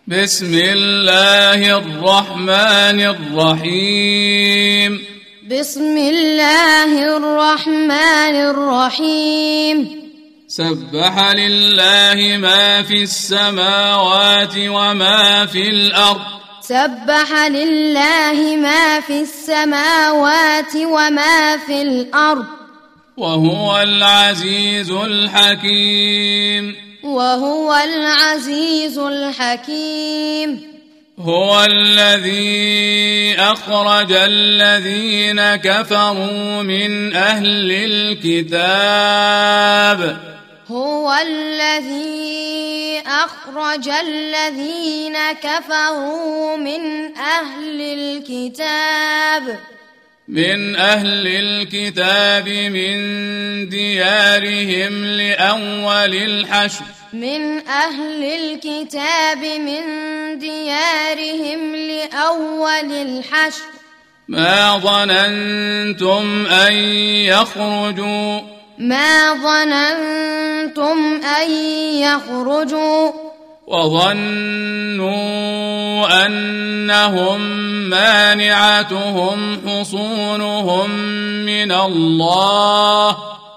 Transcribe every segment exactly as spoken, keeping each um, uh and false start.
بسم الله الرحمن الرحيم بسم الله الرحمن الرحيم سبح لله ما في السماوات وما في الأرض سبح لله ما في السماوات وما في الأرض وهو العزيز الحكيم وهو العزيز الحكيم هو الذي أخرج الذين كفروا من أهل الكتاب هو الذي أخرج الذين كفروا من أهل الكتاب من أهل الكتاب من ديارهم لأول الحشر من أهل الكتاب من ديارهم لأول الحشر ما ظننتم أن يخرجوا ما ظننتم أن يخرجوا وظنوا أنهم مانعتهم حصونهم من الله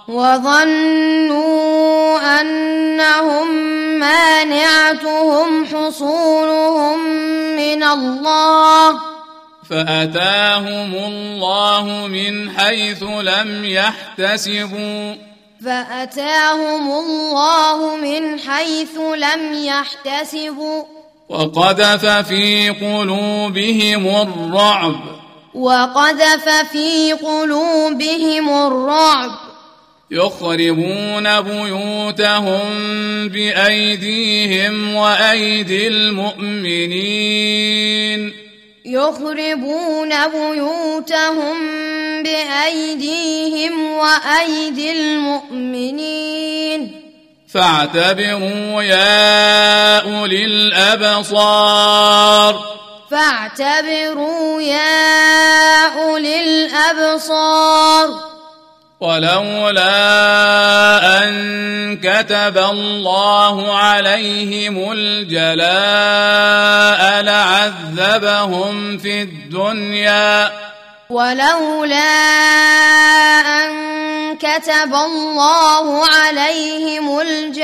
وظنوا أنهم مانعتهم حصونهم من الله فأتاهم الله من حيث لم يحتسبوا فأتاهم الله من حيث لم يحتسبوا وقذف في قلوبهم الرعب وقذف في قلوبهم الرعب يخربون بيوتهم بأيديهم وأيدي المؤمنين يخربون بيوتهم بأيديهم وأيدي المؤمنين فاعتبروا يا أولي الأبصار فاعتبروا يا أولي الأبصار ولولا أن كتب الله عليهم الجلاء لعذبهم في الدنيا ولولا أن كتب الله عليهم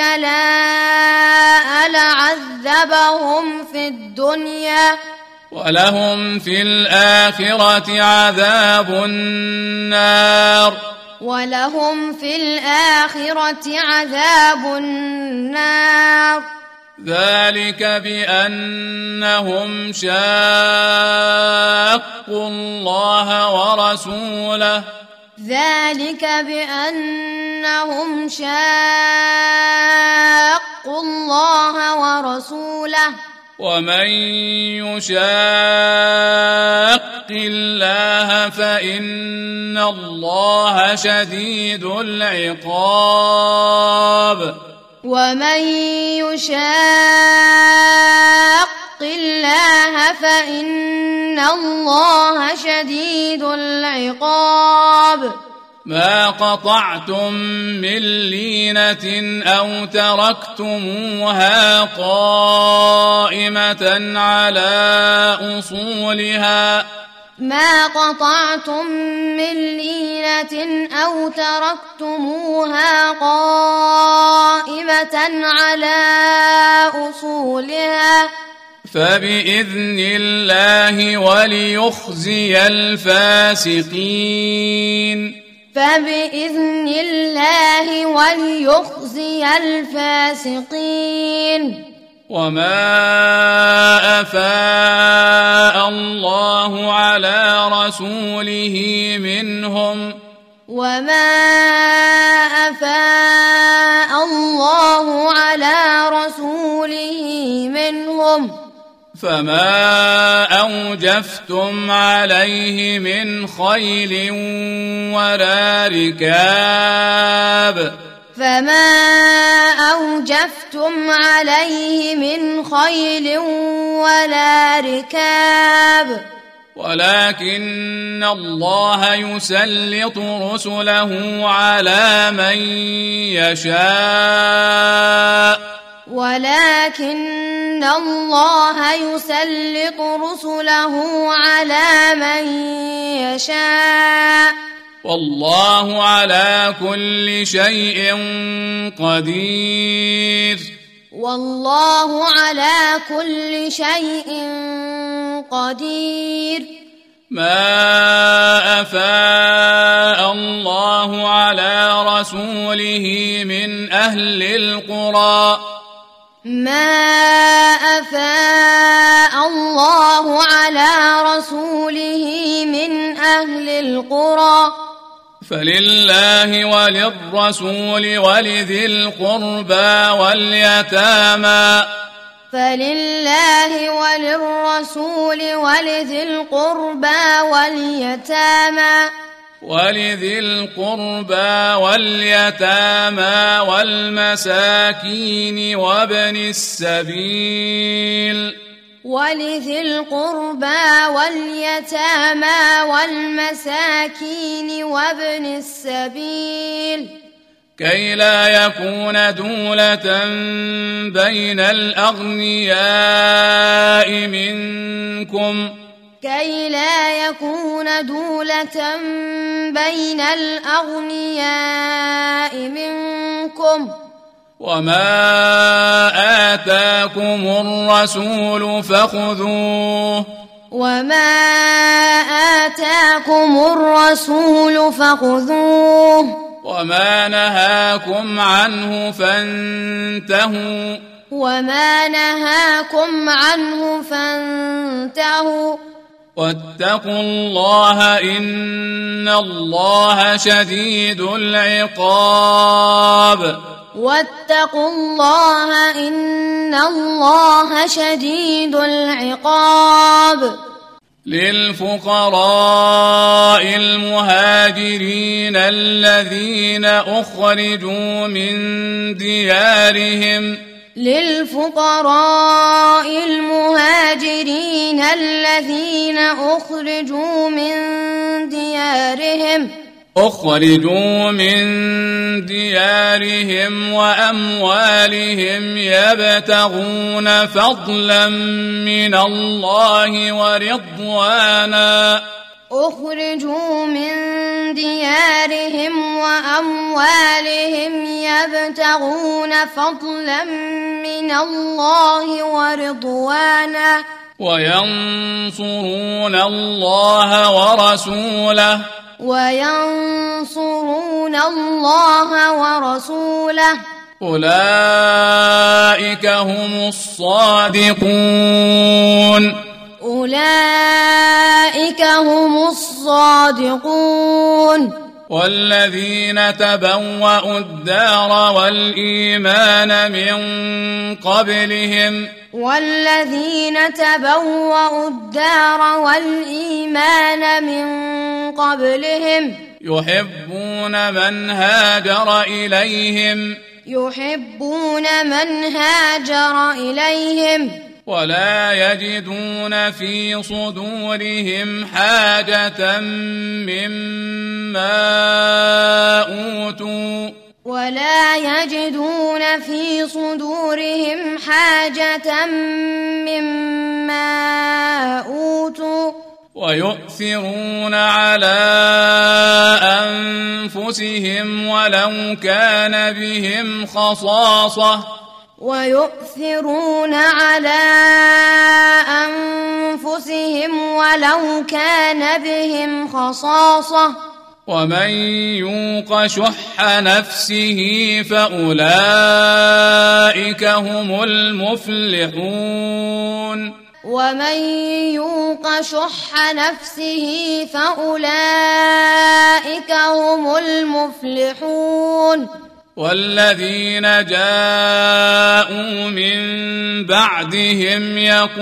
الجلاء لعذبهم في الدنيا ولهم في الآخرة عذاب النار ولهم في الآخرة عذاب النار ذلك بأنهم شاقوا الله ورسوله ذلك بأنهم شاقوا الله ورسوله ومن يشاق الله فإن الله شديد العقاب ومن يشاق الله فإن الله شديد العقاب ما قطعتم من لينة أو تركتموها قائمة على أصولها ما قطعتم من لينة أو تركتموها قائمة على أصولها فبإذن الله وليخزي الفاسقين فبإذن الله وليخزي الفاسقين وما أفاء الله على رسوله منهم وما أفاء الله على رسوله منهم فما أوجفتم عليه من خيل ولا ركاب فما أوجفتم عليه من خيل ولا ركاب ولكن الله يسلط رسله على من يشاء ولكن الله يسلط رسله على من يشاء والله على كل شيء قدير والله على كل شيء قدير ما أفاء الله على رسوله من أهل القرى ما أفاء الله على رسوله من أهل القرى فلله وللرسول ولذي القربى واليتامى فلله وللرسول ولذي القربى واليتامى ولذي القربى واليتامى والمساكين وابن السبيل ولذي القربى واليتامى والمساكين وابن السبيل كي لا يكون دولة بين الأغنياء منكم كي لا يكون دولة بين الأغنياء منكم وما آتاكم الرسول فخذوه وما آتاكم الرسول فخذوه وما نهاكم عنه فانتهوا وما نهاكم عنه فانتهوا واتقوا الله إن الله شديد العقاب واتقوا الله إن الله شديد العقاب للفقراء المهاجرين الذين أخرجوا من ديارهم للفقراء المهاجرين الذين أخرجوا من ديارهم أخرجوا من ديارهم وأموالهم يبتغون فضلا من الله ورضوانا أخرجوا من ديارهم وأموالهم يبتغون فضلا من الله ورضوانا وينصرون الله ورسوله وينصرون الله ورسوله أولئك هم الصادقون أولئك هم الصادقون والذين تبوأوا الدار والإيمان من قبلهم والذين تبوأوا الدار والإيمان من قبلهم يحبون من هاجر إليهم يحبون من هاجر إليهم ولا يجدون في صدورهم حاجة مما أوتوا ولا يجدون في صدورهم حاجة مما أوتوا ويؤثرون على أنفسهم ولو كان بهم خصاصة ويؤثرون على أنفسهم ولو كان بهم خصاصة ومن يوق شح نفسه فأولئك هم المفلحون ومن يوق شح نفسه فأولئك هم المفلحون والذين جاءوا من بعدهم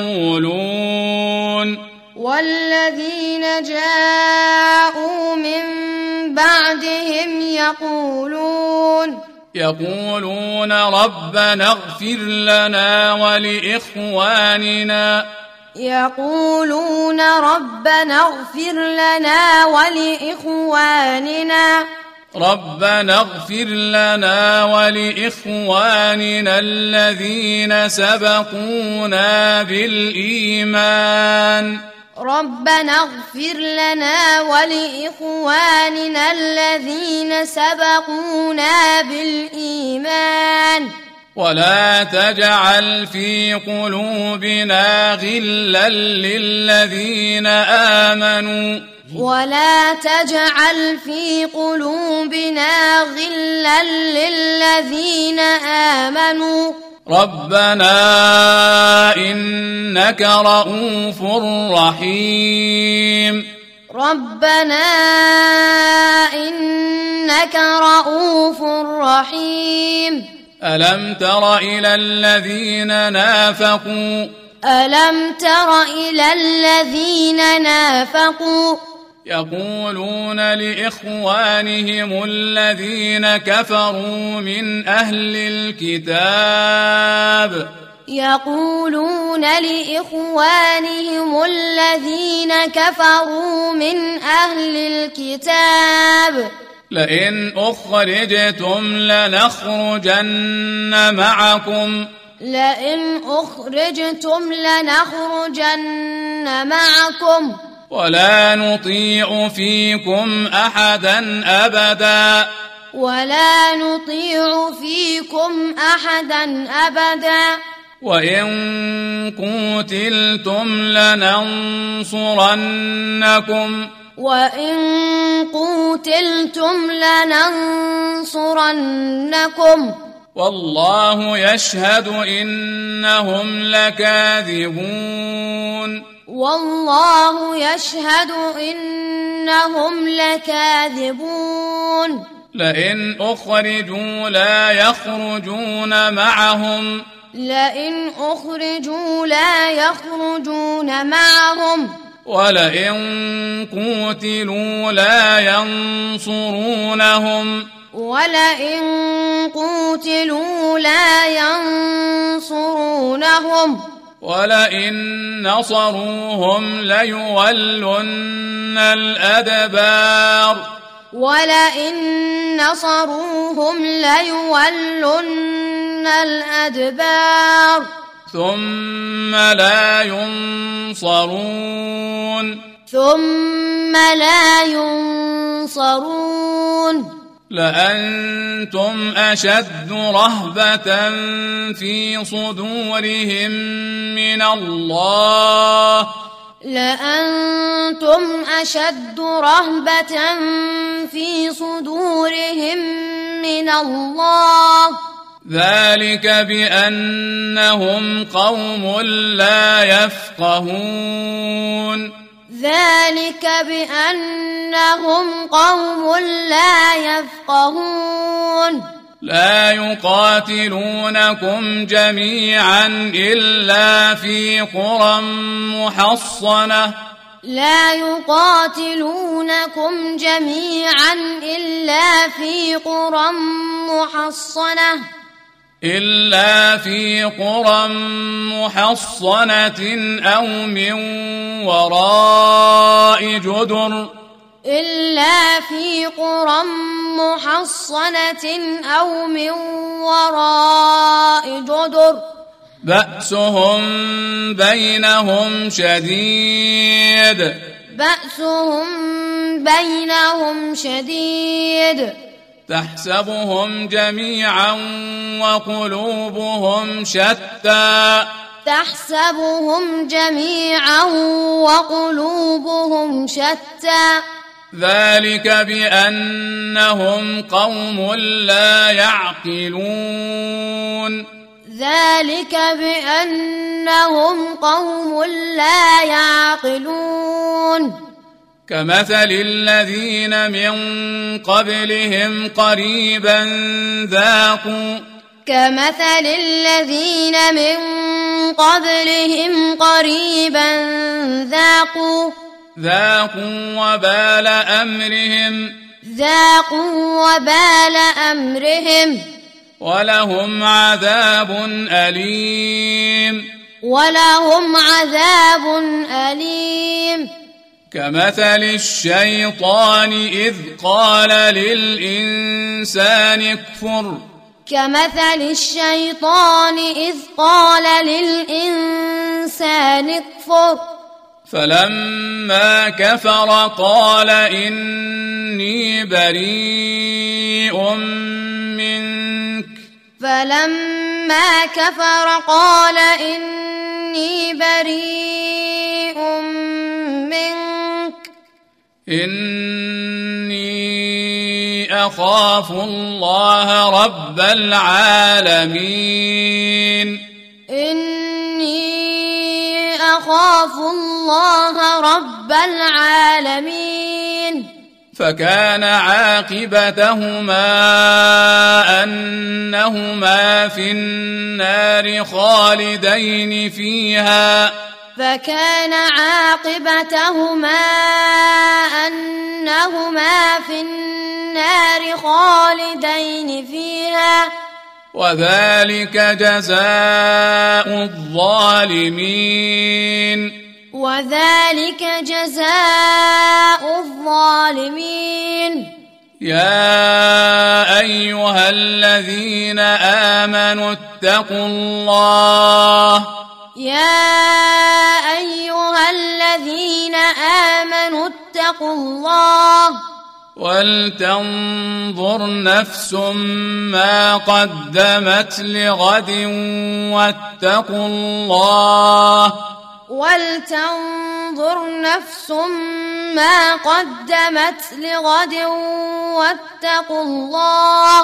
يقولون والذين جاءوا من بعدهم يقولون يقولون ربنا اغفر لنا ولإخواننا يقولون ربنا اغفر لنا ولإخواننا ربنا اغفر لنا ولإخواننا الذين سبقونا بالإيمان ربنا اغفر لنا ولإخواننا الذين سبقونا بالإيمان ولا تجعل في قلوبنا غلا للذين آمنوا ولا تجعل في قلوبنا غلا للذين آمنوا ربنا إنك رؤوف رحيم ربنا إنك رؤوف رحيم ألم تر إلى الذين نافقوا ألم تر إلى الذين نافقوا يقولون لإخوانهم الذين كفروا من أهل الكتاب يقولون لإخوانهم الذين كفروا من أهل الكتاب لئن أخرجتم لنخرجن معكم لئن أخرجتم لنخرجن معكم ولا نطيع فيكم أحدا أبدا ولا نطيع فيكم أحدا أبدا وإن قوتلتم لننصرنكم وإن قوتلتم لننصرنكم والله يشهد إنهم لكاذبون والله يشهد إنهم لكاذبون لئن أخرجوا لا يخرجون معهم لئن أخرجوا لا يخرجون معهم ولئن قوتلوا لا ينصرونهم ولئن قوتلوا لا ينصرونهم ولئن نصروهم ليولن الأدبار ولئن نصروهم ليولن الأدبار ثم لا ينصرون ثم لا ينصرون لأنتم أشد رهبة في صدورهم من الله لأنتم أشد رهبة في صدورهم من الله ذلك بأنهم قوم لا يفقهون ذلك بأنهم قوم لا يفقهون لا يقاتلونكم جميعا إلا في قرى محصنة لا يقاتلونكم جميعا إلا في قرى محصنة إلا في قرى محصنة أو من وراء جدر إلا في قرى محصنة أو من وراء جدر بأسهم بينهم شديد بأسهم بينهم شديد تحسبهم جميعا وقلوبهم شتى تحسبهم جميعا وقلوبهم شتى ذلك بأنهم قوم لا يعقلون ذلك بأنهم قوم لا يعقلون كمثل الذين من قبلهم قريبا ذاقوا كمثل الذين من قبلهم قريبا ذاقوا ذاقوا وبال أمرهم ذاقوا وبال أمرهم ولهم عذاب أليم ولهم عذاب أليم كمثل الشيطان إذ قال للإنسان اكفر كمثل الشيطان إذ قال للإنسان اكفر فلما كفر قال إني بريء منك فلما كفر قال إني بريء منك إني أخاف الله رب العالمين إني أخاف الله رب العالمين فكان عاقبتهما أنهما في النار خالدين فيها فكان عاقبتهما أنهما في النار خالدين فيها وذلك جزاء الظالمين وذلك جزاء الظالمين يا أيها الذين آمنوا اتقوا الله يا أيها الذين آمنوا اتقوا الله ولتنظر نفس ما قدمت لغد واتقوا الله ولتنظر نفس ما قدمت لغد واتقوا الله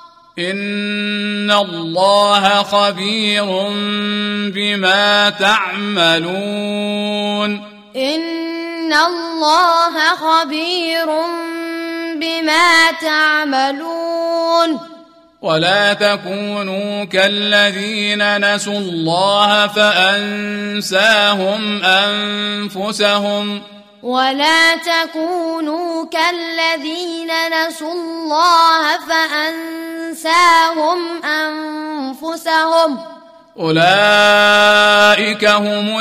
إن الله خبير بما تعملون إن الله خبير بما تعملون ولا تكونوا كالذين نسوا الله فأنساهم أنفسهم ولا تكونوا كالذين نسوا الله فأنساهم أنفسهم أولئك هم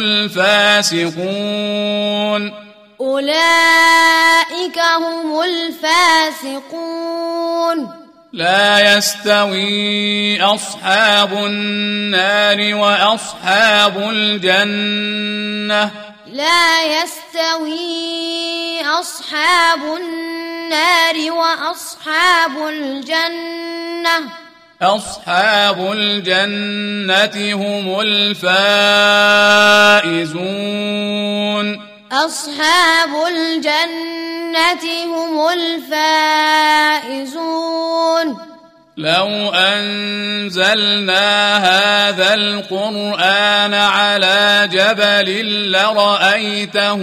الفاسقون أولئك هم الفاسقون لا يستوي أصحاب النار وأصحاب الجنة لا يستوي أصحاب النار وأصحاب الجنة أصحاب الجنة هم الفائزون أصحاب الجنة هم الفائزون لو أنزلنا هذا القرآن على جبل لرأيته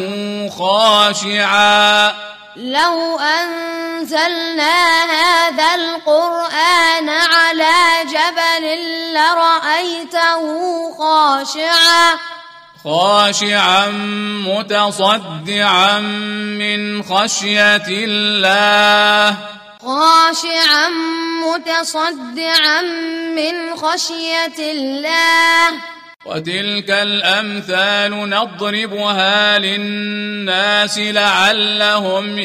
خاشعا لو أنزلنا هذا القرآن على جبل لرأيته خاشعا خاشعا متصدعا من خشية الله خاشعا متصدعا من خشية الله وتلك الأمثال نضربها للناس لعلهم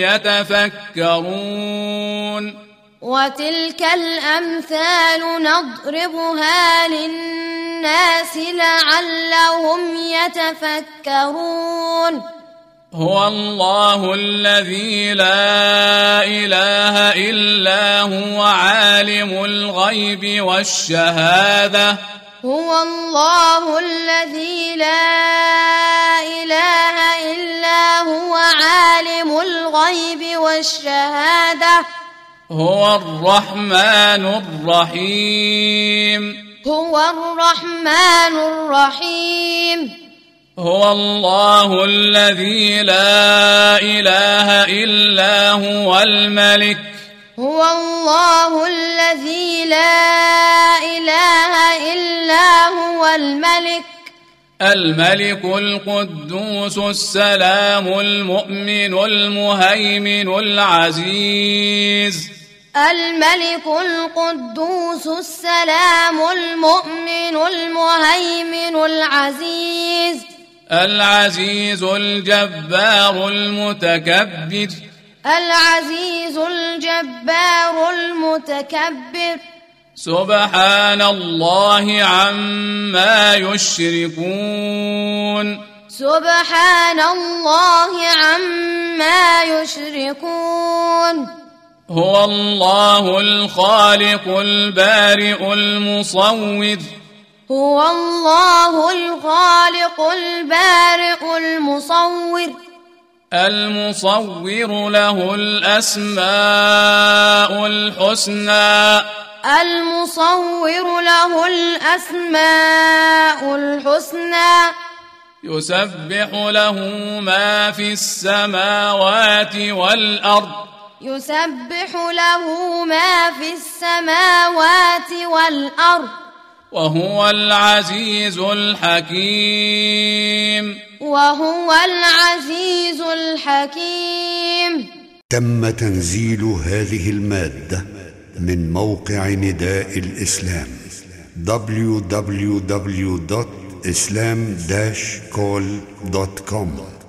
يتفكرون وتلك الأمثال نضربها للناس لعلهم يتفكرون هو الله الذي لا إله إلا هو عالم الغيب والشهادة هو الله الذي لا إله إلا هو عالم الغيب والشهادة هو الرحمن الرحيم هو الرحمن الرحيم هو الله الذي لا إله إلا هو الملك هو الله الذي لا إله إلا هو الملك الملك القدوس السلام المؤمن المهيمن العزيز الملك القدوس السلام المؤمن المهيمن العزيز العزيز الجبار المتكبر العزيز الجبار المتكبر سبحان الله عما يشركون سبحان الله عما يشركون هو الله الخالق البارئ المصور هو الله الخالق البارئ المصور المصور له الأسماء الحسنى المصور له الأسماء الحسنى يسبح له ما في السماوات والأرض يسبح له ما في السماوات والأرض وهو العزيز الحكيم وهو العزيز الحكيم. تم تنزيل هذه المادة من موقع نداء الإسلام دبليو دبليو دبليو دوت إسلام داش كول دوت كوم.